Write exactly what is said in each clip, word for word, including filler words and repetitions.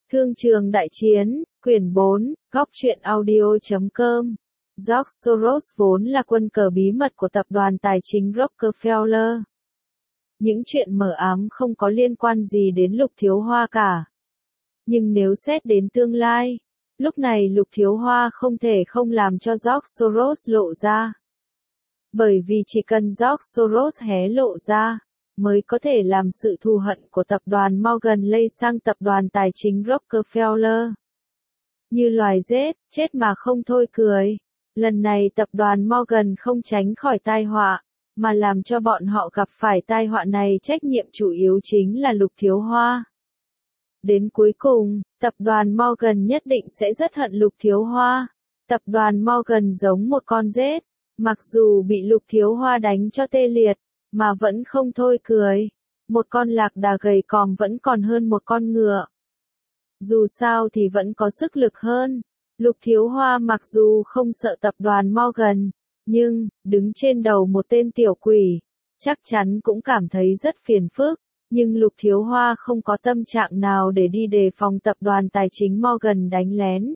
Thương trường đại chiến, quyển bốn, góc truyện audio chấm com. George Soros vốn là quân cờ bí mật của tập đoàn tài chính Rockefeller. Những chuyện mờ ám không có liên quan gì đến Lục Thiếu Hoa cả. Nhưng nếu xét đến tương lai, lúc này Lục Thiếu Hoa không thể không làm cho George Soros lộ ra. Bởi vì chỉ cần George Soros hé lộ ra, mới có thể làm sự thù hận của tập đoàn Morgan lây sang tập đoàn tài chính Rockefeller. Như loài rết, chết mà không thôi cười. Lần này tập đoàn Morgan không tránh khỏi tai họa, mà làm cho bọn họ gặp phải tai họa này trách nhiệm chủ yếu chính là Lục Thiếu Hoa. Đến cuối cùng, tập đoàn Morgan nhất định sẽ rất hận Lục Thiếu Hoa. Tập đoàn Morgan giống một con rết, mặc dù bị Lục Thiếu Hoa đánh cho tê liệt, mà vẫn không thôi cười. Một con lạc đà gầy còm vẫn còn hơn một con ngựa. Dù sao thì vẫn có sức lực hơn. Lục Thiếu Hoa mặc dù không sợ tập đoàn Morgan, nhưng, đứng trên đầu một tên tiểu quỷ, chắc chắn cũng cảm thấy rất phiền phức. Nhưng Lục Thiếu Hoa không có tâm trạng nào để đi đề phòng tập đoàn tài chính Morgan đánh lén.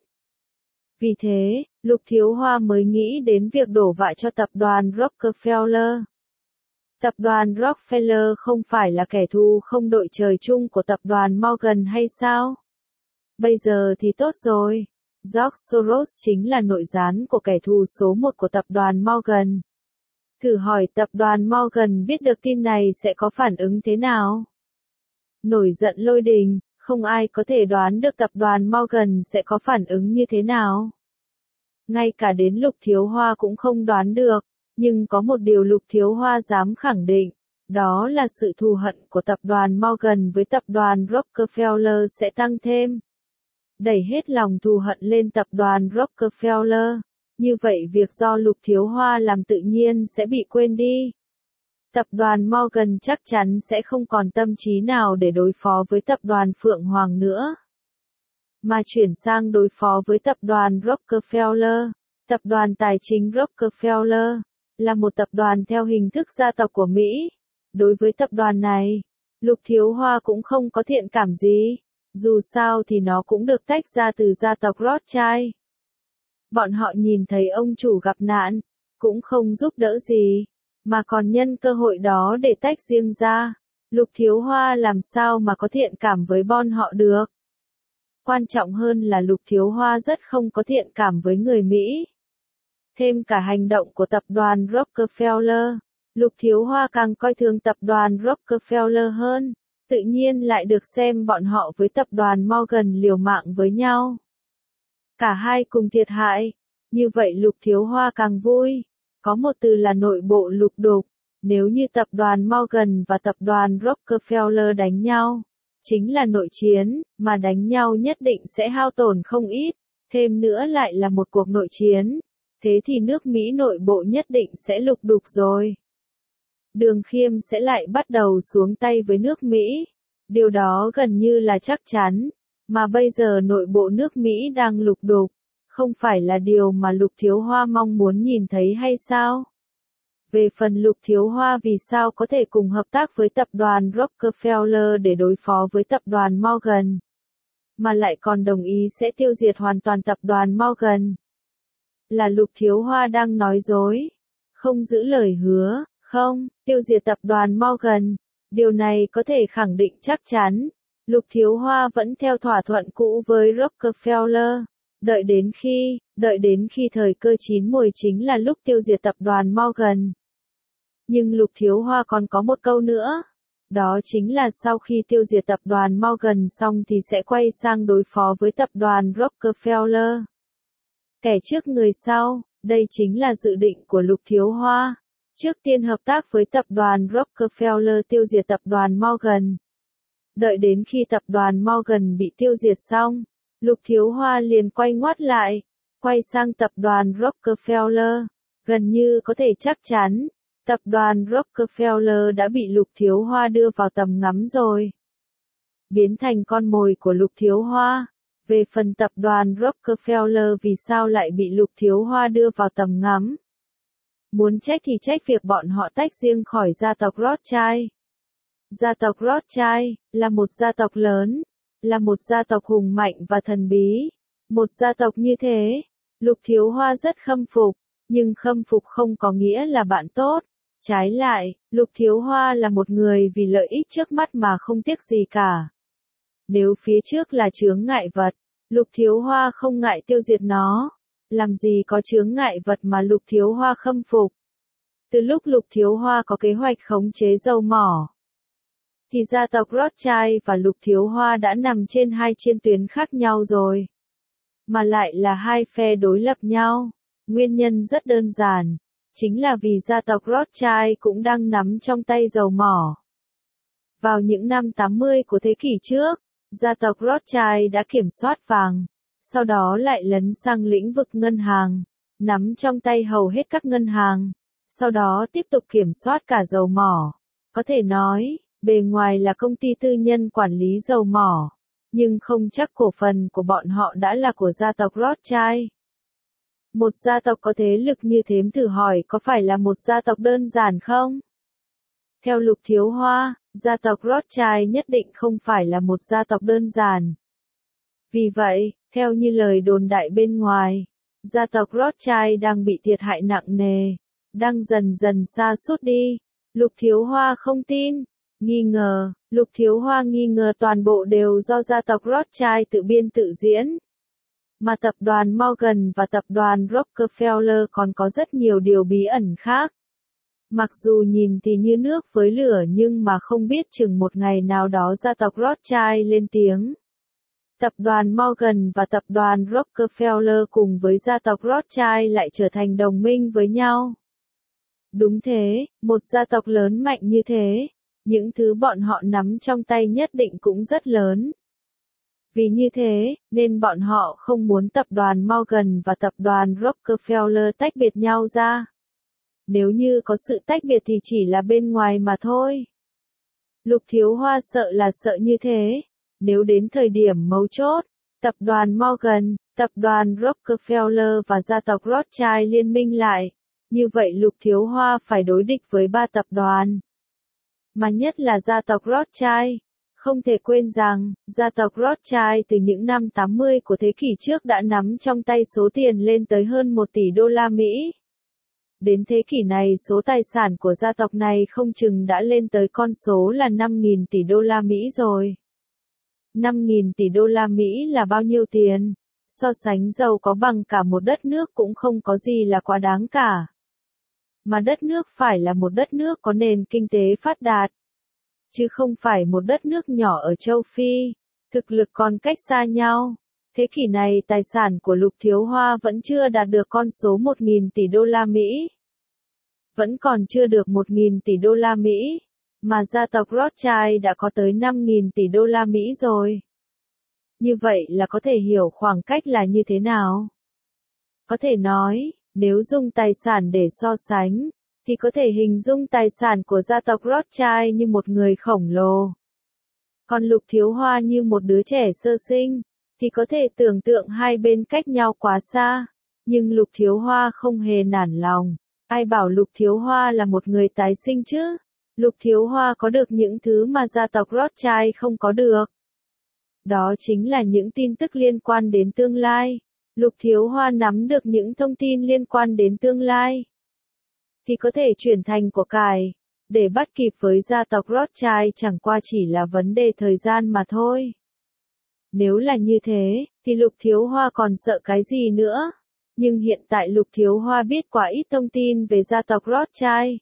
Vì thế, Lục Thiếu Hoa mới nghĩ đến việc đổ vạ cho tập đoàn Rockefeller. Tập đoàn Rockefeller không phải là kẻ thù không đội trời chung của tập đoàn Morgan hay sao? Bây giờ thì tốt rồi. George Soros chính là nội gián của kẻ thù số một của tập đoàn Morgan. Thử hỏi tập đoàn Morgan biết được tin này sẽ có phản ứng thế nào? Nổi giận lôi đình, không ai có thể đoán được tập đoàn Morgan sẽ có phản ứng như thế nào. Ngay cả đến Lục Thiếu Hoa cũng không đoán được, nhưng có một điều Lục Thiếu Hoa dám khẳng định, đó là sự thù hận của tập đoàn Morgan với tập đoàn Rockefeller sẽ tăng thêm. Đẩy hết lòng thù hận lên tập đoàn Rockefeller, như vậy việc do Lục Thiếu Hoa làm tự nhiên sẽ bị quên đi. Tập đoàn Morgan chắc chắn sẽ không còn tâm trí nào để đối phó với tập đoàn Phượng Hoàng nữa, mà chuyển sang đối phó với tập đoàn Rockefeller. Tập đoàn tài chính Rockefeller là một tập đoàn theo hình thức gia tộc của Mỹ. Đối với tập đoàn này, Lục Thiếu Hoa cũng không có thiện cảm gì. Dù sao thì nó cũng được tách ra từ gia tộc Rothschild. Bọn họ nhìn thấy ông chủ gặp nạn, cũng không giúp đỡ gì, mà còn nhân cơ hội đó để tách riêng ra. Lục Thiếu Hoa làm sao mà có thiện cảm với bọn họ được? Quan trọng hơn là Lục Thiếu Hoa rất không có thiện cảm với người Mỹ. Thêm cả hành động của tập đoàn Rockefeller, Lục Thiếu Hoa càng coi thường tập đoàn Rockefeller hơn. Tự nhiên lại được xem bọn họ với tập đoàn Morgan liều mạng với nhau. Cả hai cùng thiệt hại. Như vậy Lục Thiếu Hoa càng vui. Có một từ là nội bộ lục đục. Nếu như tập đoàn Morgan và tập đoàn Rockefeller đánh nhau, chính là nội chiến, mà đánh nhau nhất định sẽ hao tổn không ít. Thêm nữa lại là một cuộc nội chiến. Thế thì nước Mỹ nội bộ nhất định sẽ lục đục rồi. Đường Khiêm sẽ lại bắt đầu xuống tay với nước Mỹ. Điều đó gần như là chắc chắn. Mà bây giờ nội bộ nước Mỹ đang lục đục. Không phải là điều mà Lục Thiếu Hoa mong muốn nhìn thấy hay sao? Về phần Lục Thiếu Hoa vì sao có thể cùng hợp tác với tập đoàn Rockefeller để đối phó với tập đoàn Morgan, mà lại còn đồng ý sẽ tiêu diệt hoàn toàn tập đoàn Morgan? Là Lục Thiếu Hoa đang nói dối, không giữ lời hứa. Không, tiêu diệt tập đoàn Morgan, điều này có thể khẳng định chắc chắn. Lục Thiếu Hoa vẫn theo thỏa thuận cũ với Rockefeller. Đợi đến khi, đợi đến khi thời cơ chín muồi chính là lúc tiêu diệt tập đoàn Morgan. Nhưng Lục Thiếu Hoa còn có một câu nữa. Đó chính là sau khi tiêu diệt tập đoàn Morgan xong thì sẽ quay sang đối phó với tập đoàn Rockefeller. Kẻ trước người sau, đây chính là dự định của Lục Thiếu Hoa. Trước tiên hợp tác với tập đoàn Rockefeller tiêu diệt tập đoàn Morgan. Đợi đến khi tập đoàn Morgan bị tiêu diệt xong, Lục Thiếu Hoa liền quay ngoắt lại, quay sang tập đoàn Rockefeller. Gần như có thể chắc chắn, tập đoàn Rockefeller đã bị Lục Thiếu Hoa đưa vào tầm ngắm rồi. Biến thành con mồi của Lục Thiếu Hoa. Về phần tập đoàn Rockefeller vì sao lại bị Lục Thiếu Hoa đưa vào tầm ngắm? Muốn trách thì trách việc bọn họ tách riêng khỏi gia tộc Rothschild. Gia tộc Rothschild là một gia tộc lớn, là một gia tộc hùng mạnh và thần bí. Một gia tộc như thế, Lục Thiếu Hoa rất khâm phục, nhưng khâm phục không có nghĩa là bạn tốt. Trái lại, Lục Thiếu Hoa là một người vì lợi ích trước mắt mà không tiếc gì cả. Nếu phía trước là chướng ngại vật, Lục Thiếu Hoa không ngại tiêu diệt nó. Làm gì có chướng ngại vật mà Lục Thiếu Hoa khâm phục. Từ lúc Lục Thiếu Hoa có kế hoạch khống chế dầu mỏ, thì gia tộc Rothschild và Lục Thiếu Hoa đã nằm trên hai chiến tuyến khác nhau rồi. Mà lại là hai phe đối lập nhau. Nguyên nhân rất đơn giản, chính là vì gia tộc Rothschild cũng đang nắm trong tay dầu mỏ. Vào những năm tám mươi của thế kỷ trước, gia tộc Rothschild đã kiểm soát vàng, sau đó lại lấn sang lĩnh vực ngân hàng, nắm trong tay hầu hết các ngân hàng, sau đó tiếp tục kiểm soát cả dầu mỏ. Có thể nói, bề ngoài là công ty tư nhân quản lý dầu mỏ, nhưng không chắc cổ phần của bọn họ đã là của gia tộc Rothschild. Một gia tộc có thế lực như thế thử hỏi có phải là một gia tộc đơn giản không? Theo Lục Thiếu Hoa, gia tộc Rothschild nhất định không phải là một gia tộc đơn giản. Vì vậy, theo như lời đồn đại bên ngoài, gia tộc Rothschild đang bị thiệt hại nặng nề, đang dần dần sa sút đi. Lục Thiếu Hoa không tin, nghi ngờ, Lục Thiếu Hoa nghi ngờ toàn bộ đều do gia tộc Rothschild tự biên tự diễn. Mà tập đoàn Morgan và tập đoàn Rockefeller còn có rất nhiều điều bí ẩn khác. Mặc dù nhìn thì như nước với lửa nhưng mà không biết chừng một ngày nào đó gia tộc Rothschild lên tiếng. Tập đoàn Morgan và tập đoàn Rockefeller cùng với gia tộc Rothschild lại trở thành đồng minh với nhau. Đúng thế, một gia tộc lớn mạnh như thế, những thứ bọn họ nắm trong tay nhất định cũng rất lớn. Vì như thế, nên bọn họ không muốn tập đoàn Morgan và tập đoàn Rockefeller tách biệt nhau ra. Nếu như có sự tách biệt thì chỉ là bên ngoài mà thôi. Lục Thiếu Hoa sợ là sợ như thế. Nếu đến thời điểm mấu chốt, tập đoàn Morgan, tập đoàn Rockefeller và gia tộc Rothschild liên minh lại, như vậy Lục Thiếu Hoa phải đối địch với ba tập đoàn. Mà nhất là gia tộc Rothschild. Không thể quên rằng, gia tộc Rothschild từ những năm tám mươi của thế kỷ trước đã nắm trong tay số tiền lên tới hơn một tỷ đô la Mỹ. Đến thế kỷ này số tài sản của gia tộc này không chừng đã lên tới con số là năm nghìn tỷ đô la Mỹ rồi. năm nghìn tỷ đô la Mỹ là bao nhiêu tiền? So sánh giàu có bằng cả một đất nước cũng không có gì là quá đáng cả. Mà đất nước phải là một đất nước có nền kinh tế phát đạt, chứ không phải một đất nước nhỏ ở châu Phi, thực lực còn cách xa nhau. Thế kỷ này tài sản của Lục Thiếu Hoa vẫn chưa đạt được con số một nghìn tỷ đô la Mỹ. Vẫn còn chưa được một nghìn tỷ đô la Mỹ, mà gia tộc Rothschild đã có tới năm nghìn tỷ đô la Mỹ rồi. Như vậy là có thể hiểu khoảng cách là như thế nào. Có thể nói, nếu dùng tài sản để so sánh, thì có thể hình dung tài sản của gia tộc Rothschild như một người khổng lồ. Còn Lục Thiếu Hoa như một đứa trẻ sơ sinh, thì có thể tưởng tượng hai bên cách nhau quá xa. Nhưng Lục Thiếu Hoa không hề nản lòng. Ai bảo Lục Thiếu Hoa là một người tái sinh chứ? Lục Thiếu Hoa có được những thứ mà gia tộc Rothschild không có được. Đó chính là những tin tức liên quan đến tương lai. Lục Thiếu Hoa nắm được những thông tin liên quan đến tương lai, thì có thể chuyển thành của cải, để bắt kịp với gia tộc Rothschild chẳng qua chỉ là vấn đề thời gian mà thôi. Nếu là như thế, thì Lục Thiếu Hoa còn sợ cái gì nữa? Nhưng hiện tại Lục Thiếu Hoa biết quá ít thông tin về gia tộc Rothschild.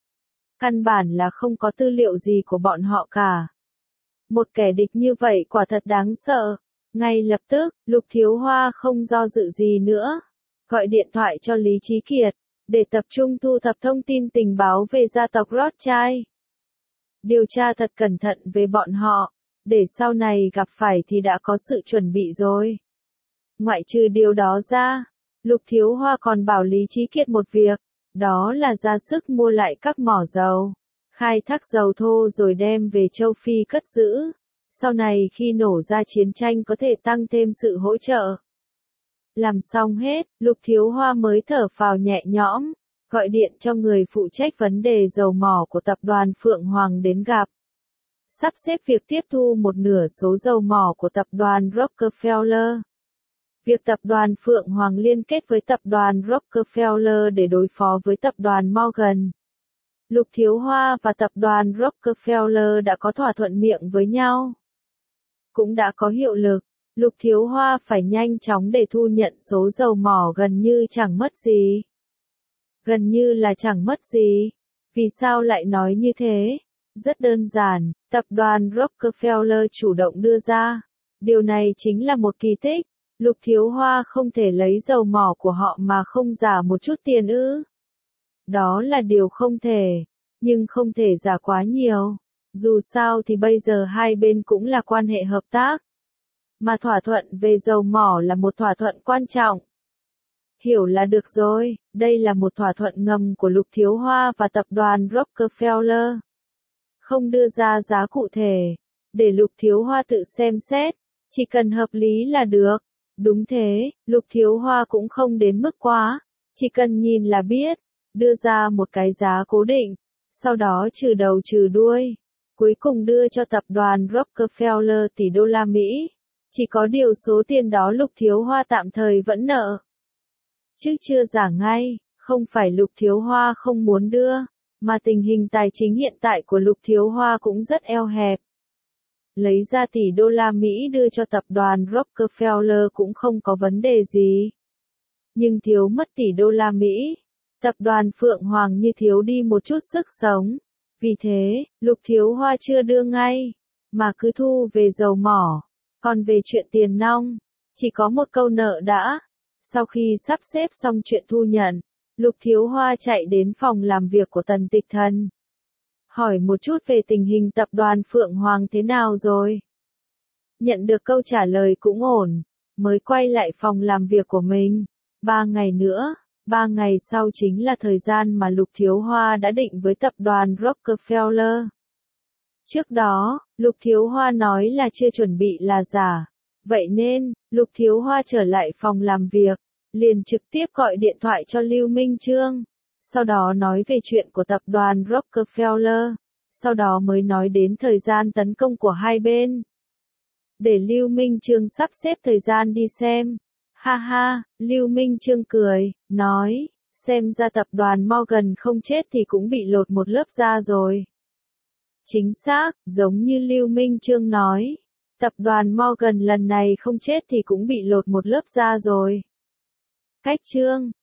Căn bản là không có tư liệu gì của bọn họ cả. Một kẻ địch như vậy quả thật đáng sợ. Ngay lập tức, Lục Thiếu Hoa không do dự gì nữa. Gọi điện thoại cho Lý Chí Kiệt, để tập trung thu thập thông tin tình báo về gia tộc Rothschild. Điều tra thật cẩn thận về bọn họ, để sau này gặp phải thì đã có sự chuẩn bị rồi. Ngoại trừ điều đó ra, Lục Thiếu Hoa còn bảo Lý Chí Kiệt một việc, đó là ra sức mua lại các mỏ dầu, khai thác dầu thô rồi đem về châu Phi cất giữ. Sau này khi nổ ra chiến tranh có thể tăng thêm sự hỗ trợ. Làm xong hết, Lục Thiếu Hoa mới thở phào nhẹ nhõm, gọi điện cho người phụ trách vấn đề dầu mỏ của tập đoàn Phượng Hoàng đến gặp. sắp xếp việc tiếp thu một nửa số dầu mỏ của tập đoàn Rockefeller. Việc tập đoàn Phượng Hoàng liên kết với tập đoàn Rockefeller để đối phó với tập đoàn Morgan. Lục Thiếu Hoa và tập đoàn Rockefeller đã có thỏa thuận miệng với nhau. Cũng đã có hiệu lực. Lục Thiếu Hoa phải nhanh chóng để thu nhận số dầu mỏ gần như chẳng mất gì. Gần như là chẳng mất gì. Vì sao lại nói như thế? Rất đơn giản, tập đoàn Rockefeller chủ động đưa ra. Điều này chính là một kỳ tích. Lục Thiếu Hoa không thể lấy dầu mỏ của họ mà không giả một chút tiền ư. Đó là điều không thể. Nhưng không thể giả quá nhiều. Dù sao thì bây giờ hai bên cũng là quan hệ hợp tác. Mà thỏa thuận về dầu mỏ là một thỏa thuận quan trọng. Hiểu là được rồi, đây là một thỏa thuận ngầm của Lục Thiếu Hoa và tập đoàn Rockefeller. Không đưa ra giá cụ thể, để Lục Thiếu Hoa tự xem xét, chỉ cần hợp lý là được. Đúng thế, Lục Thiếu Hoa cũng không đến mức quá, chỉ cần nhìn là biết, đưa ra một cái giá cố định, sau đó trừ đầu trừ đuôi, cuối cùng đưa cho tập đoàn Rockefeller tỷ đô la Mỹ. Chỉ có điều số tiền đó Lục Thiếu Hoa tạm thời vẫn nợ. Chứ chưa giả ngay, không phải Lục Thiếu Hoa không muốn đưa, mà tình hình tài chính hiện tại của Lục Thiếu Hoa cũng rất eo hẹp. Lấy ra tỷ đô la Mỹ đưa cho tập đoàn Rockefeller cũng không có vấn đề gì. Nhưng thiếu mất tỷ đô la Mỹ, tập đoàn Phượng Hoàng như thiếu đi một chút sức sống. Vì thế, Lục Thiếu Hoa chưa đưa ngay, mà cứ thu về dầu mỏ. Còn về chuyện tiền nong, chỉ có một câu nợ đã. Sau khi sắp xếp xong chuyện thu nhận, Lục Thiếu Hoa chạy đến phòng làm việc của Tần Tịch Thần. Hỏi một chút về tình hình tập đoàn Phượng Hoàng thế nào rồi. Nhận được câu trả lời cũng ổn, mới quay lại phòng làm việc của mình. Ba ngày nữa, ba ngày sau chính là thời gian mà Lục Thiếu Hoa đã định với tập đoàn Rockefeller. Trước đó, Lục Thiếu Hoa nói là chưa chuẩn bị là giả. Vậy nên, Lục Thiếu Hoa trở lại phòng làm việc, liền trực tiếp gọi điện thoại cho Lưu Minh Chương. Sau đó nói về chuyện của tập đoàn Rockefeller. Sau đó mới nói đến thời gian tấn công của hai bên. Để Lưu Minh Chương sắp xếp thời gian đi xem. Ha ha, Lưu Minh Chương cười, nói, xem ra tập đoàn Morgan không chết thì cũng bị lột một lớp da rồi. Chính xác, giống như Lưu Minh Chương nói, tập đoàn Morgan lần này không chết thì cũng bị lột một lớp da rồi. Cách chương